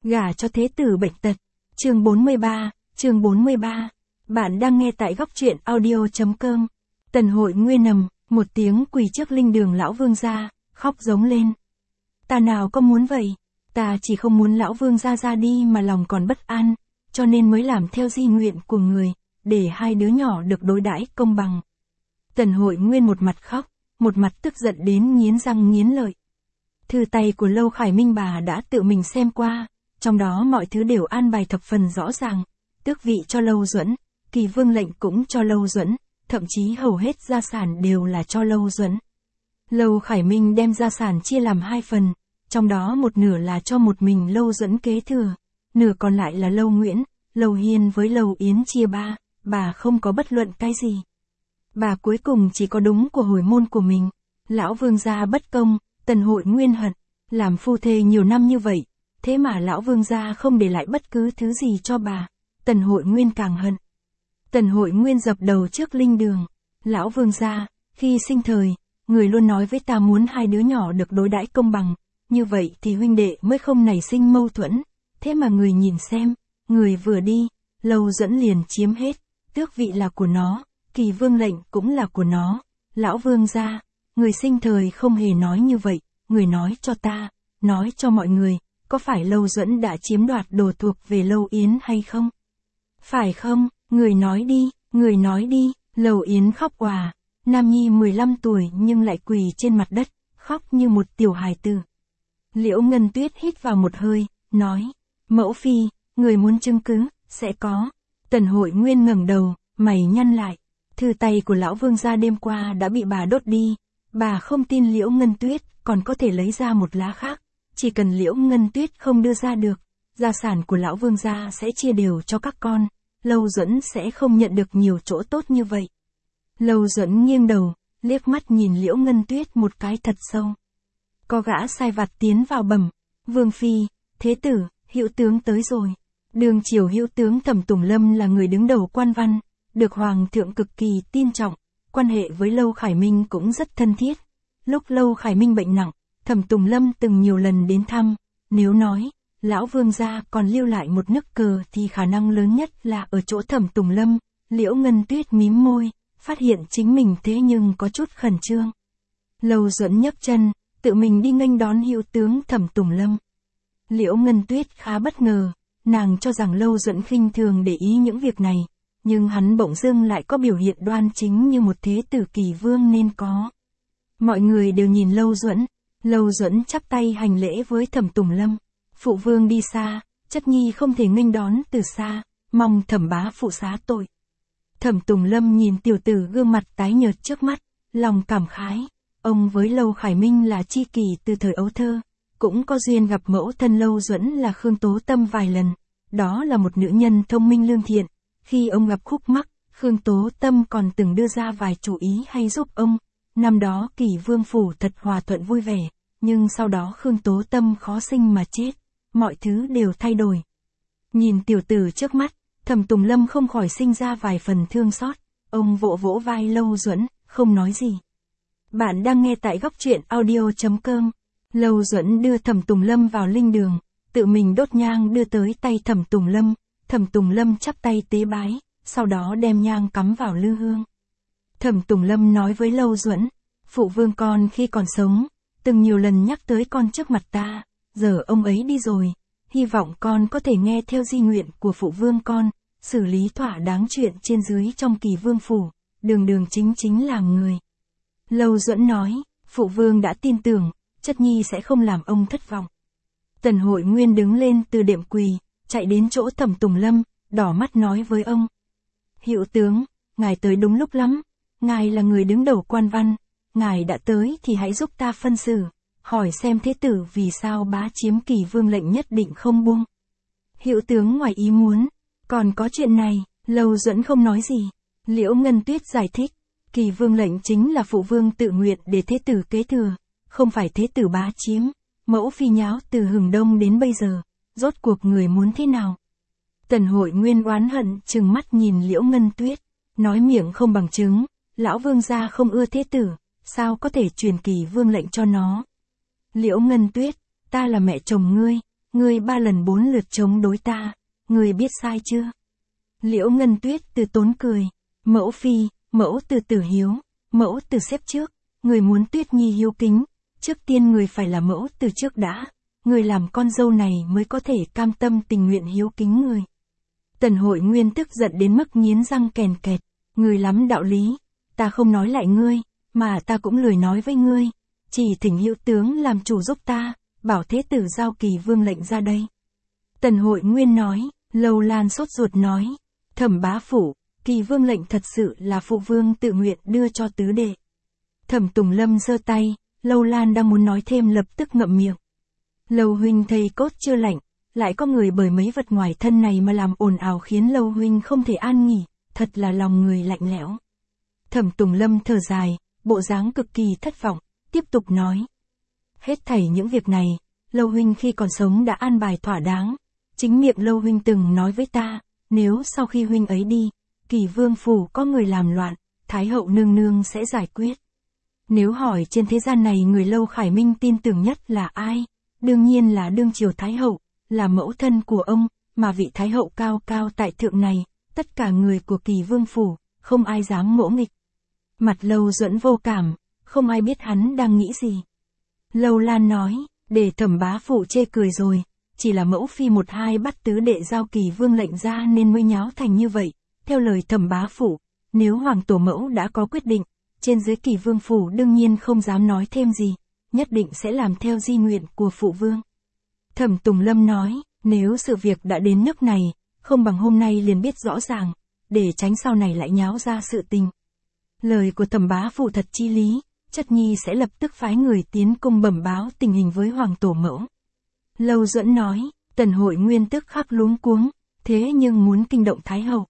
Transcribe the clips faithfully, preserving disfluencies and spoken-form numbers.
Gả cho thế tử bệnh tật. Chương bốn mươi ba, chương bốn mươi ba. Bạn đang nghe tại góc truyện audio.com. Tần Hội Nguyên nằm, một tiếng quỳ trước linh đường lão vương gia, khóc giống lên. Ta nào có muốn vậy, ta chỉ không muốn lão vương gia ra đi mà lòng còn bất an, cho nên mới làm theo di nguyện của người, để hai đứa nhỏ được đối đãi công bằng. Tần Hội Nguyên một mặt khóc, một mặt tức giận đến nghiến răng nghiến lợi. Thư tay của Lâu Khải Minh bà đã tự mình xem qua, trong đó mọi thứ đều an bài thập phần rõ ràng, tước vị cho Lâu Duẫn, kỳ vương lệnh cũng cho Lâu Duẫn, thậm chí hầu hết gia sản đều là cho Lâu Duẫn. Lâu Khải Minh đem gia sản chia làm hai phần, trong đó một nửa là cho một mình Lâu Duẫn kế thừa, nửa còn lại là Lâu Nguyễn, Lâu Hiên với Lâu Yến chia ba, bà không có bất luận cái gì. Bà cuối cùng chỉ có đúng của hồi môn của mình. Lão vương gia bất công, Tần Hội Nguyên hận, làm phu thê nhiều năm như vậy, thế mà lão vương gia không để lại bất cứ thứ gì cho bà. Tần Hội Nguyên càng hận. Tần Hội Nguyên dập đầu trước linh đường. Lão vương gia, khi sinh thời, người luôn nói với ta muốn hai đứa nhỏ được đối đãi công bằng, như vậy thì huynh đệ mới không nảy sinh mâu thuẫn. Thế mà người nhìn xem, người vừa đi, Lâu Duẫn liền chiếm hết, tước vị là của nó, kỳ vương lệnh cũng là của nó. Lão vương gia, người sinh thời không hề nói như vậy, người nói cho ta, nói cho mọi người, có phải Lâu Duẫn đã chiếm đoạt đồ thuộc về Lâu Yến hay không? Phải không, người nói đi, người nói đi. Lâu Yến khóc òa, nam nhi mười lăm tuổi nhưng lại quỳ trên mặt đất, khóc như một tiểu hài tử. Liễu Ngân Tuyết hít vào một hơi, nói, mẫu phi, người muốn chứng cứ, sẽ có. Tần Hội Nguyên ngẩng đầu, mày nhăn lại. Thư tay của lão vương gia đêm qua đã bị bà đốt đi, bà không tin Liễu Ngân Tuyết còn có thể lấy ra một lá khác, chỉ cần Liễu Ngân Tuyết không đưa ra được, gia sản của lão vương gia sẽ chia đều cho các con, Lâu Duẫn sẽ không nhận được nhiều chỗ tốt như vậy. Lâu Duẫn nghiêng đầu, liếc mắt nhìn Liễu Ngân Tuyết một cái thật sâu. Có gã sai vặt tiến vào bẩm, vương phi, thế tử, hữu tướng tới rồi. Đường triều hữu tướng Thẩm Tùng Lâm là người đứng đầu quan văn, được hoàng thượng cực kỳ tin trọng, quan hệ với Lâu Khải Minh cũng rất thân thiết. Lúc Lâu Khải Minh bệnh nặng, Thẩm Tùng Lâm từng nhiều lần đến thăm, nếu nói, lão vương gia còn lưu lại một nức cờ thì khả năng lớn nhất là ở chỗ Thẩm Tùng Lâm. Liễu Ngân Tuyết mím môi, phát hiện chính mình thế nhưng có chút khẩn trương. Lâu Duẫn nhấc chân, tự mình đi nghênh đón hữu tướng Thẩm Tùng Lâm. Liễu Ngân Tuyết khá bất ngờ, nàng cho rằng Lâu Duẫn khinh thường để ý những việc này, nhưng hắn bỗng dưng lại có biểu hiện đoan chính như một thế tử kỳ vương nên có. Mọi người đều nhìn Lâu Duẫn, Lâu Duẫn chắp tay hành lễ với Thẩm Tùng Lâm. Phụ vương đi xa, chất nhi không thể nghênh đón từ xa, mong Thẩm bá phụ xá tội. Thẩm Tùng Lâm nhìn tiểu tử gương mặt tái nhợt trước mắt, lòng cảm khái, ông với Lâu Khải Minh là tri kỷ từ thời ấu thơ, cũng có duyên gặp mẫu thân Lâu Duẫn là Khương Tố Tâm vài lần, đó là một nữ nhân thông minh lương thiện, khi ông gặp khúc mắc, Khương Tố Tâm còn từng đưa ra vài chủ ý hay giúp ông. Năm đó Kỳ Vương phủ thật hòa thuận vui vẻ, nhưng sau đó Khương Tố Tâm khó sinh mà chết, mọi thứ đều thay đổi. Nhìn tiểu tử trước mắt, Thẩm Tùng Lâm không khỏi sinh ra vài phần thương xót, ông vỗ vỗ vai Lâu Duẫn, không nói gì. Bạn đang nghe tại góc truyện audio.com. Lâu Duẫn đưa Thẩm Tùng Lâm vào linh đường, tự mình đốt nhang đưa tới tay Thẩm Tùng Lâm, Thẩm Tùng Lâm chắp tay tế bái, sau đó đem nhang cắm vào lư hương. Thẩm Tùng Lâm nói với Lâu Duẫn, phụ vương con khi còn sống, từng nhiều lần nhắc tới con trước mặt ta, giờ ông ấy đi rồi, hy vọng con có thể nghe theo di nguyện của phụ vương con, xử lý thỏa đáng chuyện trên dưới trong Kỳ Vương phủ, đường đường chính chính làm người. Lâu Duẫn nói, phụ vương đã tin tưởng, chất nhi sẽ không làm ông thất vọng. Tần Hội Nguyên đứng lên từ đệm quỳ, chạy đến chỗ Thẩm Tùng Lâm, đỏ mắt nói với ông. Hữu tướng, ngài tới đúng lúc lắm, ngài là người đứng đầu quan văn, ngài đã tới thì hãy giúp ta phân xử, hỏi xem thế tử vì sao bá chiếm Kỳ Vương lệnh nhất định không buông. Hữu tướng ngoài ý muốn, còn có chuyện này, Lâu Duẫn không nói gì. Liễu Ngân Tuyết giải thích, Kỳ Vương lệnh chính là phụ vương tự nguyện để thế tử kế thừa, không phải thế tử bá chiếm. Mẫu phi nháo từ hừng đông đến bây giờ, rốt cuộc người muốn thế nào? Tần Hội Nguyên oán hận trừng mắt nhìn Liễu Ngân Tuyết, nói miệng không bằng chứng, lão vương gia không ưa thế tử, sao có thể truyền Kỳ Vương lệnh cho nó? Liễu Ngân Tuyết, ta là mẹ chồng ngươi, ngươi ba lần bốn lượt chống đối ta, ngươi biết sai chưa? Liễu Ngân Tuyết từ tốn cười, mẫu phi, mẫu từ tử hiếu, mẫu từ xếp trước, người muốn Tuyết Nhi hiếu kính, trước tiên người phải là mẫu từ trước đã, người làm con dâu này mới có thể cam tâm tình nguyện hiếu kính người. Tần Hội Nguyên tức giận đến mức nghiến răng kèn kẹt, người lắm đạo lý, ta không nói lại ngươi, mà ta cũng lười nói với ngươi, chỉ thỉnh hữu tướng làm chủ giúp ta, bảo thế tử giao Kỳ Vương lệnh ra đây. Tần Hội Nguyên nói, Lâu Lan sốt ruột nói, Thẩm bá phụ, Kỳ Vương lệnh thật sự là phụ vương tự nguyện đưa cho tứ đệ. Thẩm Tùng Lâm giơ tay, Lâu Lan đang muốn nói thêm lập tức ngậm miệng. Lâu huynh thầy cốt chưa lạnh, lại có người bởi mấy vật ngoài thân này mà làm ồn ào khiến Lâu huynh không thể an nghỉ, thật là lòng người lạnh lẽo. Thẩm Tùng Lâm thở dài, bộ dáng cực kỳ thất vọng, tiếp tục nói. Hết thảy những việc này, Lâu huynh khi còn sống đã an bài thỏa đáng, chính miệng Lâu huynh từng nói với ta, nếu sau khi huynh ấy đi, Kỳ Vương phủ có người làm loạn, Thái hậu nương nương sẽ giải quyết. Nếu hỏi trên thế gian này người Lâu Khải Minh tin tưởng nhất là ai? Đương nhiên là đương triều Thái hậu, là mẫu thân của ông, mà vị Thái hậu cao cao tại thượng này, tất cả người của Kỳ Vương phủ, không ai dám ngỗ nghịch. Mặt Lâu Duẫn vô cảm, không ai biết hắn đang nghĩ gì. Lâu Lan nói, để Thẩm bá phụ chê cười rồi, chỉ là mẫu phi một hai bắt tứ đệ giao Kỳ Vương lệnh ra nên mới nháo thành như vậy. Theo lời Thẩm bá phụ, nếu hoàng tổ mẫu đã có quyết định, trên dưới Kỳ Vương phủ đương nhiên không dám nói thêm gì, nhất định sẽ làm theo di nguyện của phụ vương. Thẩm Tùng Lâm nói, nếu sự việc đã đến nước này, không bằng hôm nay liền biết rõ ràng, để tránh sau này lại nháo ra sự tình. Lời của Thẩm bá phụ thật chi lý, Chất Nhi sẽ lập tức phái người tiến cung bẩm báo tình hình với hoàng tổ mẫu. Lâu Duẫn nói, Tần Hội Nguyên tức khắc luống cuống, thế nhưng muốn kinh động Thái hậu.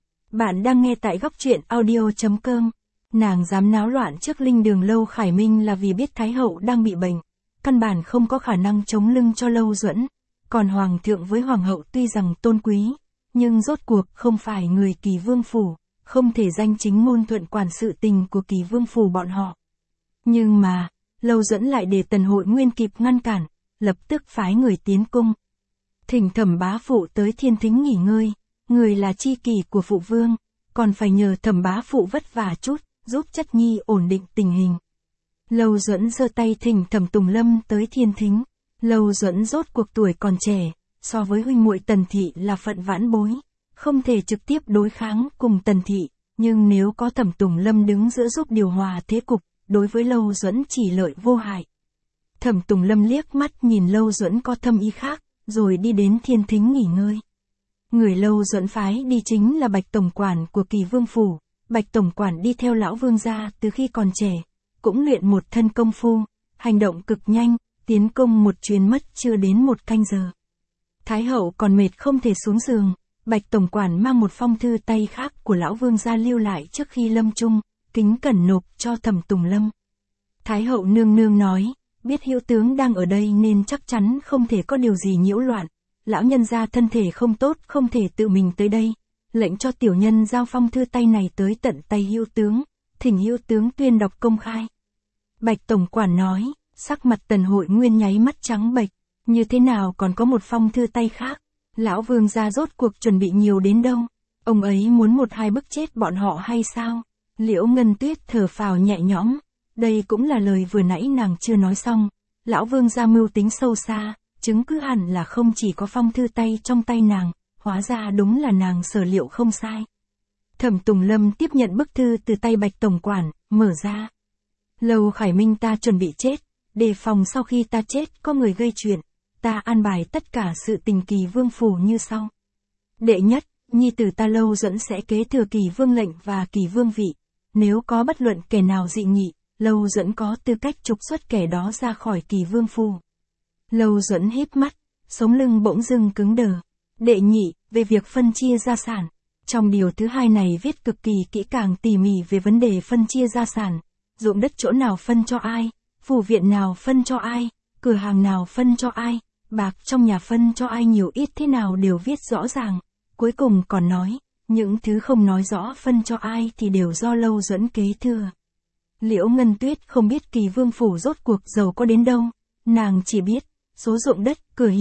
Bạn đang nghe tại góc truyện audio chấm com. Nàng dám náo loạn trước linh đường Lâu Khải Minh là vì biết Thái hậu đang bị bệnh, căn bản không có khả năng chống lưng cho Lâu Duẫn. Còn hoàng thượng với hoàng hậu tuy rằng tôn quý, nhưng rốt cuộc không phải người Kỳ Vương phủ, không thể danh chính ngôn thuận quản sự tình của Kỳ Vương phủ bọn họ. Nhưng mà, Lâu Duẫn lại để Tần Hội Nguyên kịp ngăn cản, lập tức phái người tiến cung. Thỉnh Thẩm bá phụ tới thiên thính nghỉ ngơi, người là chi kỷ của phụ vương, còn phải nhờ Thẩm bá phụ vất vả chút, giúp Chất Nhi ổn định tình hình. Lâu Duẫn giơ tay thỉnh Thẩm Tùng Lâm tới thiên thính. Lâu Duẫn rốt cuộc tuổi còn trẻ, so với huynh muội Tần thị là phận vãn bối, không thể trực tiếp đối kháng cùng Tần thị, nhưng nếu có Thẩm Tùng Lâm đứng giữa giúp điều hòa thế cục, đối với Lâu Duẫn chỉ lợi vô hại. Thẩm Tùng Lâm liếc mắt nhìn Lâu Duẫn có thâm ý khác, rồi đi đến thiên thính nghỉ ngơi. Người Lâu Duẫn phái đi chính là Bạch tổng quản của Kỳ Vương phủ. Bạch tổng quản đi theo lão vương gia từ khi còn trẻ, cũng luyện một thân công phu, hành động cực nhanh, tiến công một chuyến mất chưa đến một canh giờ. Thái hậu còn mệt không thể xuống giường, Bạch tổng quản mang một phong thư tay khác của lão vương gia lưu lại trước khi lâm chung, kính cẩn nộp cho Thẩm Tùng Lâm. Thái hậu nương nương nói, biết hữu tướng đang ở đây nên chắc chắn không thể có điều gì nhiễu loạn, lão nhân gia thân thể không tốt không thể tự mình tới đây, lệnh cho tiểu nhân giao phong thư tay này tới tận tay hữu tướng, thỉnh hữu tướng tuyên đọc công khai. Bạch tổng quản nói, sắc mặt Tần Hội Nguyên nháy mắt trắng bệch, như thế nào còn có một phong thư tay khác, lão vương gia rốt cuộc chuẩn bị nhiều đến đâu, ông ấy muốn một hai bức chết bọn họ hay sao? Liễu Ngân Tuyết thở phào nhẹ nhõm, đây cũng là lời vừa nãy nàng chưa nói xong, lão vương gia mưu tính sâu xa, chứng cứ hẳn là không chỉ có phong thư tay trong tay nàng, hóa ra đúng là nàng sở liệu không sai. Thẩm Tùng Lâm tiếp nhận bức thư từ tay Bạch tổng quản, mở ra. Lâu Khải Minh ta chuẩn bị chết, đề phòng sau khi ta chết có người gây chuyện, ta an bài tất cả sự tình Kỳ Vương phủ như sau. Đệ nhất, nhi tử ta Lâu Duẫn sẽ kế thừa Kỳ Vương lệnh và Kỳ Vương vị, nếu có bất luận kẻ nào dị nghị, Lâu Duẫn có tư cách trục xuất kẻ đó ra khỏi Kỳ Vương phủ. Lâu Duẫn híp mắt, sống lưng bỗng dưng cứng đờ. Đệ nhị, về việc phân chia gia sản. Trong điều thứ hai này viết cực kỳ kỹ càng tỉ mỉ về vấn đề phân chia gia sản. Ruộng đất chỗ nào phân cho ai, phủ viện nào phân cho ai, cửa hàng nào phân cho ai, bạc trong nhà phân cho ai nhiều ít thế nào đều viết rõ ràng. Cuối cùng còn nói, những thứ không nói rõ phân cho ai thì đều do Lâu Duẫn kế thừa. Liễu Ngân Tuyết không biết Kỳ Vương phủ rốt cuộc giàu có đến đâu, nàng chỉ biết, số ruộng đất, cửa hiệu,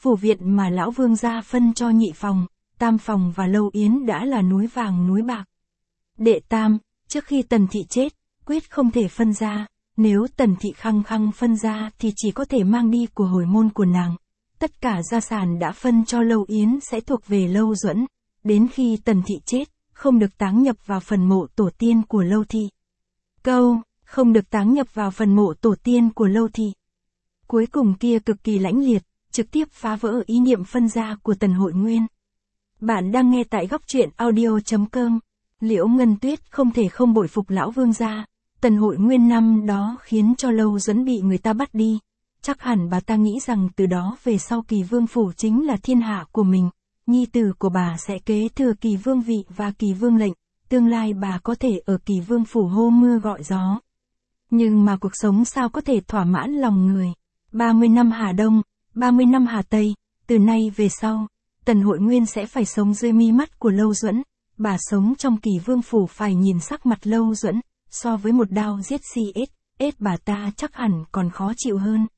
Phủ viện mà lão vương gia phân cho nhị phòng, tam phòng và Lâu Yến đã là núi vàng núi bạc. Đệ tam, trước khi Tần thị chết, quyết không thể phân ra, nếu Tần thị khăng khăng phân ra thì chỉ có thể mang đi của hồi môn của nàng. Tất cả gia sản đã phân cho Lâu Yến sẽ thuộc về Lâu Duẫn, đến khi Tần thị chết, không được táng nhập vào phần mộ tổ tiên của Lâu thị. Câu, không được táng nhập vào phần mộ tổ tiên của Lâu thị. Cuối cùng kia cực kỳ lãnh liệt, trực tiếp phá vỡ ý niệm phân ra của Tần Hội Nguyên. Bạn đang nghe tại góc truyện audio chấm com. Liễu Ngân Tuyết không thể không bội phục lão vương gia. Tần Hội Nguyên năm đó khiến cho Lâu Duẫn bị người ta bắt đi. Chắc hẳn bà ta nghĩ rằng từ đó về sau Kỳ Vương phủ chính là thiên hạ của mình. Nhi tử của bà sẽ kế thừa Kỳ Vương vị và Kỳ Vương lệnh. Tương lai bà có thể ở Kỳ Vương phủ hô mưa gọi gió. Nhưng mà cuộc sống sao có thể thỏa mãn lòng người. ba mươi năm Hà Đông, ba mươi năm Hà Tây, từ nay về sau, Tần Hội Nguyên sẽ phải sống dưới mi mắt của Lâu Duẫn. Bà sống trong Kỳ Vương phủ phải nhìn sắc mặt Lâu Duẫn, so với một đao giết si ết, ết bà ta chắc hẳn còn khó chịu hơn.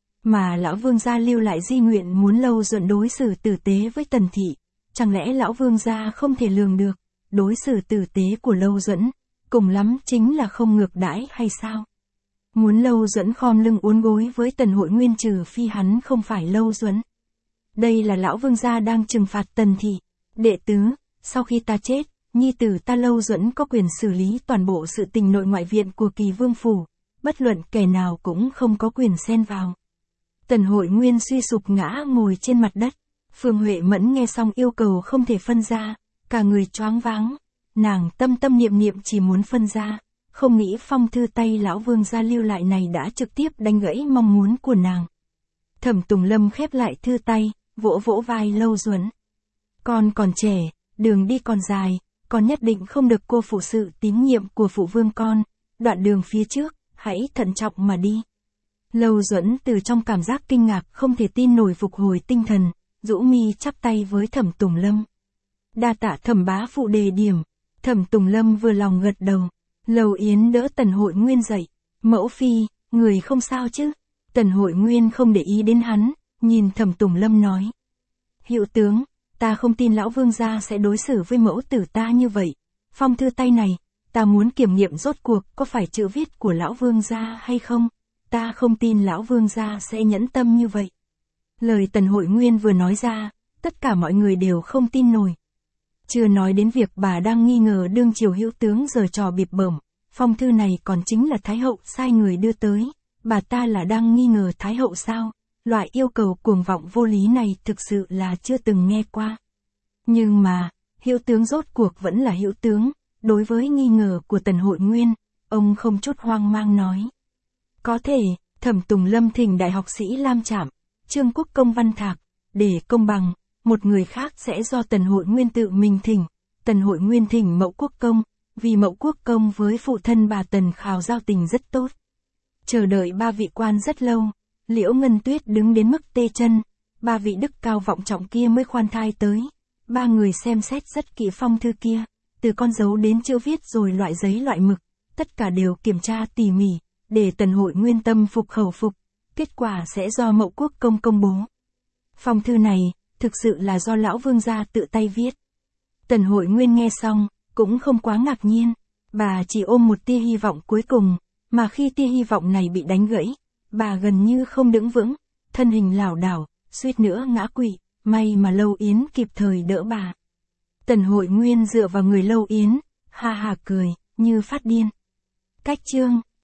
Mà lão vương gia lưu lại di nguyện muốn Lâu Duẫn đối xử tử tế với Tần thị, chẳng lẽ lão vương gia không thể lường được, đối xử tử tế của Lâu Duẫn, cùng lắm chính là không ngược đãi hay sao? Muốn Lâu Duẫn khom lưng uốn gối với Tần Hội Nguyên trừ phi hắn không phải Lâu Duẫn. Đây là lão vương gia đang trừng phạt Tần thị. Đệ tứ, sau khi ta chết, nhi tử ta Lâu Duẫn có quyền xử lý toàn bộ sự tình nội ngoại viện của Kỳ Vương phủ, bất luận kẻ nào cũng không có quyền xen vào. Tần Hội Nguyên suy sụp ngã ngồi trên mặt đất. Phương Huệ Mẫn nghe xong yêu cầu không thể phân ra, cả người choáng váng. Nàng tâm tâm niệm niệm chỉ muốn phân ra, không nghĩ phong thư tay lão vương gia lưu lại này đã trực tiếp đánh gãy mong muốn của nàng. Thẩm Tùng Lâm khép lại thư tay, vỗ vỗ vai Lâu Duẫn. Con còn trẻ, đường đi còn dài, con nhất định không được cô phụ sự tín nhiệm của phụ vương con, đoạn đường phía trước, hãy thận trọng mà đi. Lâu Duẫn từ trong cảm giác kinh ngạc không thể tin nổi phục hồi tinh thần, rũ mi chắp tay với Thẩm Tùng Lâm. Đa tạ Thẩm bá phụ đề điểm. Thẩm Tùng Lâm vừa lòng gật đầu. Lâu Yến đỡ Tần Hội Nguyên dậy. Mẫu phi, người không sao chứ? Tần Hội Nguyên không để ý đến hắn, nhìn Thẩm Tùng Lâm nói. Hiệu tướng, ta không tin lão vương gia sẽ đối xử với mẫu tử ta như vậy. Phong thư tay này, ta muốn kiểm nghiệm rốt cuộc có phải chữ viết của lão vương gia hay không? Ta không tin lão vương gia sẽ nhẫn tâm như vậy. Lời Tần Hội Nguyên vừa nói ra, tất cả mọi người đều không tin nổi. Chưa nói đến việc bà đang nghi ngờ đương triều hữu tướng giở trò bịp bợm, phong thư này còn chính là Thái hậu sai người đưa tới, bà ta là đang nghi ngờ Thái hậu sao? Loại yêu cầu cuồng vọng vô lý này thực sự là chưa từng nghe qua. Nhưng mà, hữu tướng rốt cuộc vẫn là hữu tướng, đối với nghi ngờ của Tần Hội Nguyên, ông không chút hoang mang nói. Có thể, Thẩm Tùng Lâm thỉnh đại học sĩ Lam Trạm, Trương Quốc Công Văn Thạc, để công bằng, một người khác sẽ do Tần Hội Nguyên tự mình thỉnh. Tần Hội Nguyên thỉnh Mậu Quốc Công, vì Mậu Quốc Công với phụ thân bà Tần Khào giao tình rất tốt. Chờ đợi ba vị quan rất lâu, Liễu Ngân Tuyết đứng đến mức tê chân, ba vị đức cao vọng trọng kia mới khoan thai tới. Ba người xem xét rất kỹ phong thư kia, từ con dấu đến chữ viết rồi loại giấy loại mực, tất cả đều kiểm tra tỉ mỉ, để Tần Hội Nguyên tâm phục khẩu phục, kết quả sẽ do Mậu Quốc Công công bố. Phong thư này, thực sự là do lão vương gia tự tay viết. Tần Hội Nguyên nghe xong, cũng không quá ngạc nhiên, bà chỉ ôm một tia hy vọng cuối cùng, mà khi tia hy vọng này bị đánh gãy, bà gần như không đứng vững, thân hình lảo đảo, suýt nữa ngã quỵ, may mà Lâu Yến kịp thời đỡ bà. Tần Hội Nguyên dựa vào người Lâu Yến, ha ha cười, như phát điên. Cách chương